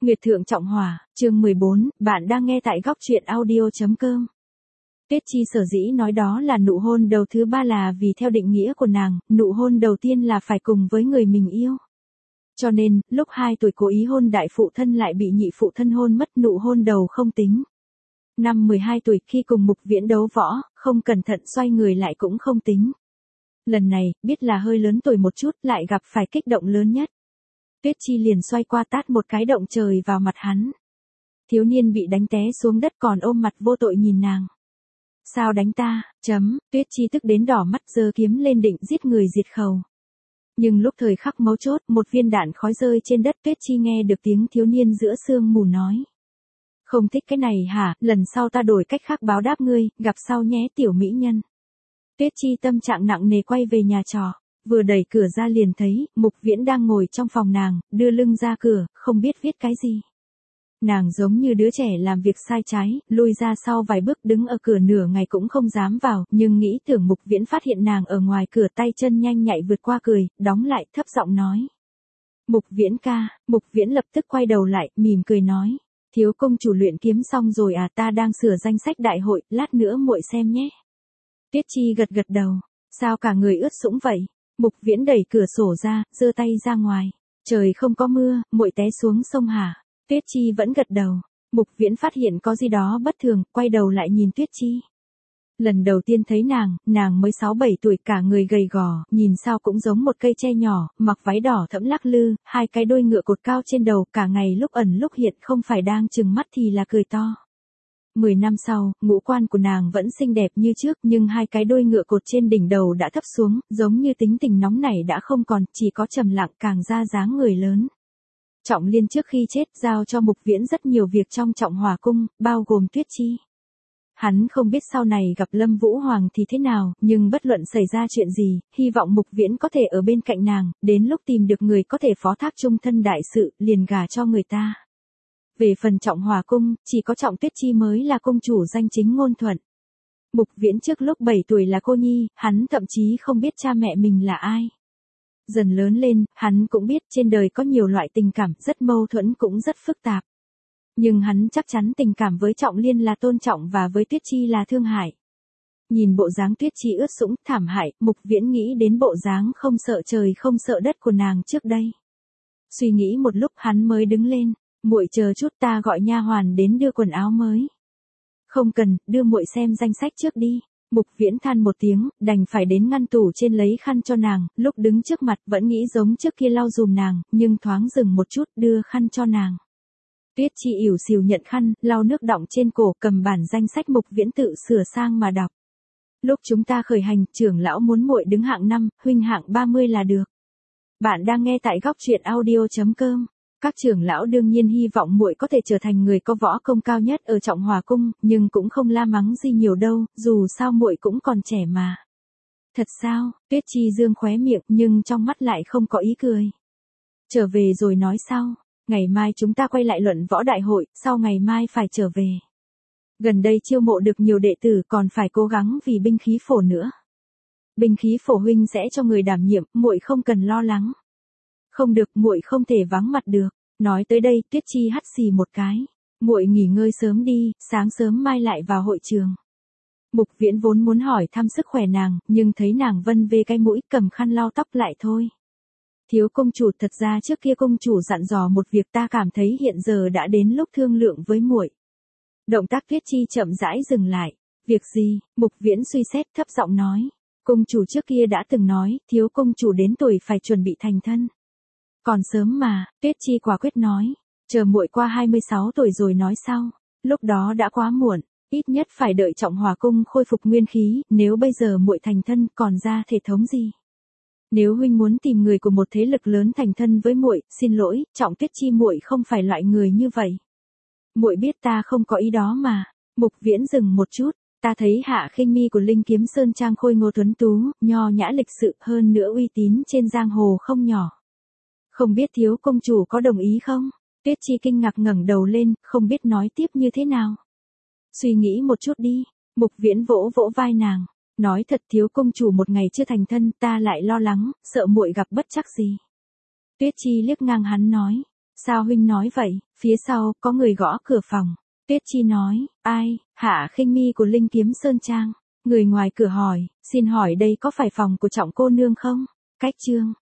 Nguyệt Thượng Trọng Hỏa, chương 14, bạn đang nghe tại góc truyện audio.com. Tuyết Chi sở dĩ nói đó là nụ hôn đầu thứ ba là vì theo định nghĩa của nàng, nụ hôn đầu tiên là phải cùng với người mình yêu. Cho nên, lúc 2 tuổi cố ý hôn đại phụ thân lại bị nhị phụ thân hôn mất, nụ hôn đầu không tính. Năm 12 tuổi khi cùng Mục Viễn đấu võ, không cẩn thận xoay người lại cũng không tính. Lần này, biết là hơi lớn tuổi một chút lại gặp phải kích động lớn nhất. Tuyết Chi liền xoay qua tát một cái động trời vào mặt hắn. Thiếu niên bị đánh té xuống đất còn ôm mặt vô tội nhìn nàng. Sao đánh ta, Tuyết Chi tức đến đỏ mắt giơ kiếm lên định giết người diệt khẩu. Nhưng lúc thời khắc mấu chốt, một viên đạn khói rơi trên đất, Tuyết Chi nghe được tiếng thiếu niên giữa sương mù nói. Không thích cái này hả, lần sau ta đổi cách khác báo đáp ngươi, gặp sau nhé tiểu mỹ nhân. Tuyết Chi tâm trạng nặng nề quay về nhà trọ. Vừa đẩy cửa ra liền thấy, Mục Viễn đang ngồi trong phòng nàng, đưa lưng ra cửa, không biết viết cái gì. Nàng giống như đứa trẻ làm việc sai trái, lui ra sau vài bước đứng ở cửa nửa ngày cũng không dám vào, nhưng nghĩ tưởng Mục Viễn phát hiện nàng ở ngoài cửa tay chân nhanh nhạy vượt qua cười, đóng lại thấp giọng nói. Mục Viễn ca, Mục Viễn lập tức quay đầu lại, mỉm cười nói. Thiếu công chủ luyện kiếm xong rồi à, ta đang sửa danh sách đại hội, lát nữa muội xem nhé. Tuyết Chi gật gật đầu, sao cả người ướt sũng vậy? Mục Viễn đẩy cửa sổ ra, giơ tay ra ngoài. Trời không có mưa, muội té xuống sông hả? Tuyết Chi vẫn gật đầu. Mục Viễn phát hiện có gì đó bất thường, quay đầu lại nhìn Tuyết Chi. Lần đầu tiên thấy nàng mới 6-7 tuổi, cả người gầy gò, nhìn sao cũng giống một cây tre nhỏ, mặc váy đỏ thẫm lắc lư, 2 cái đuôi ngựa cột cao trên đầu, cả ngày lúc ẩn lúc hiện, không phải đang trừng mắt thì là cười to. 10 năm sau, ngũ quan của nàng vẫn xinh đẹp như trước, nhưng 2 cái đuôi ngựa cột trên đỉnh đầu đã thấp xuống, giống như tính tình nóng nảy đã không còn, chỉ có trầm lặng càng ra dáng người lớn. Trọng Liên trước khi chết giao cho Mục Viễn rất nhiều việc trong Trọng Hỏa cung, bao gồm Tuyết Chi. Hắn không biết sau này gặp Lâm Vũ Hoàng thì thế nào, nhưng bất luận xảy ra chuyện gì, hy vọng Mục Viễn có thể ở bên cạnh nàng, đến lúc tìm được người có thể phó thác chung thân đại sự, liền gả cho người ta. Về phần Trọng Hỏa cung, chỉ có Trọng Tuyết Chi mới là công chủ danh chính ngôn thuận. Mục Viễn trước lúc 7 tuổi là cô nhi, hắn thậm chí không biết cha mẹ mình là ai. Dần lớn lên, hắn cũng biết trên đời có nhiều loại tình cảm, rất mâu thuẫn cũng rất phức tạp. Nhưng hắn chắc chắn tình cảm với Trọng Liên là tôn trọng và với Tuyết Chi là thương hại. Nhìn bộ dáng Tuyết Chi ướt sũng, thảm hại, Mục Viễn nghĩ đến bộ dáng không sợ trời không sợ đất của nàng trước đây. Suy nghĩ một lúc hắn mới đứng lên. Muội chờ chút, ta gọi nha hoàn đến đưa quần áo mới. Không cần, đưa muội xem danh sách trước đi. Mục Viễn than một tiếng, đành phải đến ngăn tủ trên lấy khăn cho nàng, lúc đứng trước mặt vẫn nghĩ giống trước kia lau dùm nàng, nhưng thoáng dừng một chút, đưa khăn cho nàng. Tuyết Chi ỉu xìu nhận khăn, lau nước đọng trên cổ, cầm bản danh sách Mục Viễn tự sửa sang mà đọc. Lúc chúng ta khởi hành, trưởng lão muốn muội đứng hạng 5, huynh hạng 30 là được. Bạn đang nghe tại góc truyện audio.com. Các trưởng lão đương nhiên hy vọng muội có thể trở thành người có võ công cao nhất ở Trọng Hỏa cung, nhưng cũng không la mắng gì nhiều đâu, dù sao muội cũng còn trẻ mà. Thật sao? Tuyết Chi dương khóe miệng, nhưng trong mắt lại không có ý cười. Trở về rồi nói sau, ngày mai chúng ta quay lại luận võ đại hội, sau ngày mai phải trở về. Gần đây chiêu mộ được nhiều đệ tử, còn phải cố gắng vì binh khí phổ nữa. Binh khí phổ huynh sẽ cho người đảm nhiệm, muội không cần lo lắng. Không được, muội không thể vắng mặt được. Nói tới đây, Tuyết Chi hắt xì một cái. Muội nghỉ ngơi sớm đi, sáng sớm mai lại vào hội trường. Mục Viễn vốn muốn hỏi thăm sức khỏe nàng, nhưng thấy nàng vân về cái mũi, cầm khăn lau tóc lại thôi. Thiếu công chủ, thật ra trước kia công chủ dặn dò một việc, ta cảm thấy hiện giờ đã đến lúc thương lượng với muội. Động tác Tuyết Chi chậm rãi dừng lại. Việc gì? Mục Viễn suy xét thấp giọng nói. Công chủ trước kia đã từng nói, thiếu công chủ đến tuổi phải chuẩn bị thành thân. Còn sớm mà, Tuyết Chi quả quyết nói, chờ muội qua 26 tuổi rồi nói sau, lúc đó đã quá muộn, ít nhất phải đợi Trọng Hỏa cung khôi phục nguyên khí, nếu bây giờ muội thành thân còn ra thể thống gì. Nếu huynh muốn tìm người của một thế lực lớn thành thân với muội, xin lỗi, Trọng Tuyết Chi muội không phải loại người như vậy. Muội biết ta không có ý đó mà. Mục Viễn dừng một chút, ta thấy Hạ Khinh Mi của Linh Kiếm Sơn trang khôi ngô tuấn tú, nho nhã lịch sự, hơn nữa uy tín trên giang hồ không nhỏ. Không biết thiếu công chủ có đồng ý không? Tuyết Chi kinh ngạc ngẩng đầu lên, không biết nói tiếp như thế nào. Suy nghĩ một chút đi. Mục Viễn vỗ vỗ vai nàng. Nói thật, thiếu công chủ một ngày chưa thành thân, ta lại lo lắng, sợ muội gặp bất trắc gì. Tuyết Chi liếc ngang hắn nói. Sao huynh nói vậy? Phía sau, có người gõ cửa phòng. Tuyết Chi nói, ai, Hạ Khinh Mi của Linh Kiếm Sơn Trang. Người ngoài cửa hỏi, xin hỏi đây có phải phòng của Trọng cô nương không? Cách chương